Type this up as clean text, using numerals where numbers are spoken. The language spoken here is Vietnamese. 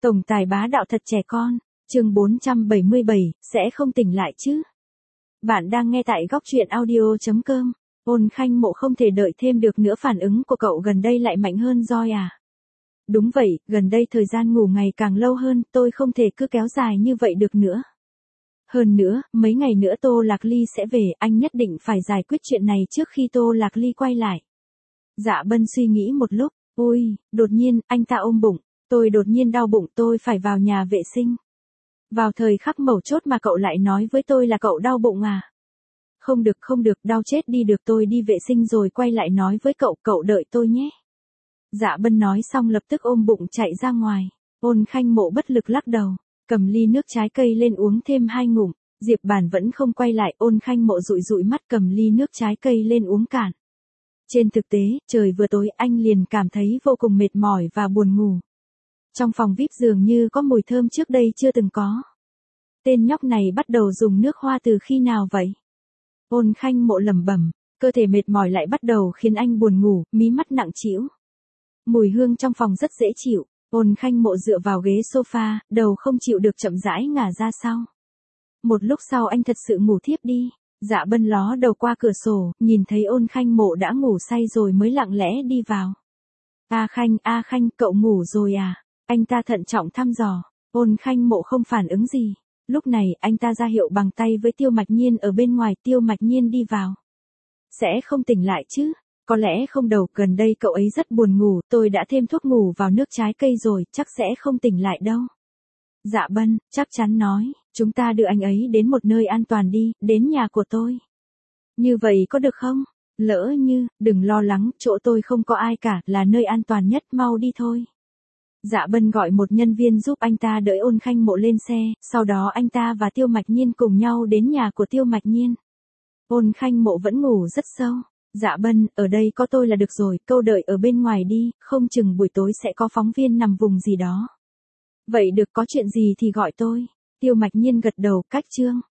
Tổng tài bá đạo thật trẻ con, chương 477, sẽ không tỉnh lại chứ. Bạn đang nghe tại góc truyện audio.com. Ôn Khanh Mộ không thể đợi thêm được nữa, phản ứng của cậu gần đây lại mạnh hơn roi à? Đúng vậy, gần đây thời gian ngủ ngày càng lâu hơn, tôi không thể cứ kéo dài như vậy được nữa. Hơn nữa, mấy ngày nữa Tô Lạc Ly sẽ về, anh nhất định phải giải quyết chuyện này trước khi Tô Lạc Ly quay lại. Dạ Bân suy nghĩ một lúc, ôi, đột nhiên, anh ta ôm bụng, tôi đột nhiên đau bụng, tôi phải vào nhà vệ sinh. Vào thời khắc mấu chốt mà cậu lại nói với tôi là cậu đau bụng à? Không được, đau chết đi được, tôi đi vệ sinh rồi quay lại nói với cậu, cậu đợi tôi nhé. Dạ Bân nói xong lập tức ôm bụng chạy ra ngoài. Ôn Khanh Mộ bất lực lắc đầu, cầm ly nước trái cây lên uống thêm 2 ngụm. Diệp Bản vẫn không quay lại, Ôn Khanh Mộ dụi dụi mắt cầm ly nước trái cây lên uống cạn. Trên thực tế, trời vừa tối anh liền cảm thấy vô cùng mệt mỏi và buồn ngủ. Trong phòng VIP dường như có mùi thơm trước đây chưa từng có. Tên nhóc này bắt đầu dùng nước hoa từ khi nào vậy? Ôn Khanh Mộ lẩm bẩm, cơ thể mệt mỏi lại bắt đầu khiến anh buồn ngủ, mí mắt nặng trĩu. Mùi hương trong phòng rất dễ chịu, Ôn Khanh Mộ dựa vào ghế sofa, đầu không chịu được chậm rãi ngả ra sau. Một lúc sau anh thật sự ngủ thiếp đi. Dạ Bân ló đầu qua cửa sổ, nhìn thấy Ôn Khanh Mộ đã ngủ say rồi mới lặng lẽ đi vào. A Khanh, cậu ngủ rồi à? Anh ta thận trọng thăm dò. Ôn Khanh Mộ không phản ứng gì. Lúc này anh ta ra hiệu bằng tay với Tiêu Mạch Nhiên ở bên ngoài, Tiêu Mạch Nhiên đi vào. Sẽ không tỉnh lại chứ? Có lẽ không đâu, gần đây cậu ấy rất buồn ngủ, tôi đã thêm thuốc ngủ vào nước trái cây rồi, chắc sẽ không tỉnh lại đâu. Dạ Bân, chắc chắn nói, chúng ta đưa anh ấy đến một nơi an toàn đi, đến nhà của tôi. Như vậy có được không? Lỡ như, đừng lo lắng, chỗ tôi không có ai cả, là nơi an toàn nhất, mau đi thôi. Dạ Bân gọi một nhân viên giúp anh ta đỡ Ôn Khanh Mộ lên xe, sau đó anh ta và Tiêu Mạch Nhiên cùng nhau đến nhà của Tiêu Mạch Nhiên. Ôn Khanh Mộ vẫn ngủ rất sâu. Dạ Bân, ở đây có tôi là được rồi, cậu đợi ở bên ngoài đi, không chừng buổi tối sẽ có phóng viên nằm vùng gì đó. Vậy được, có chuyện gì thì gọi tôi. Tiêu Mạch Nhiên gật đầu, cách chương.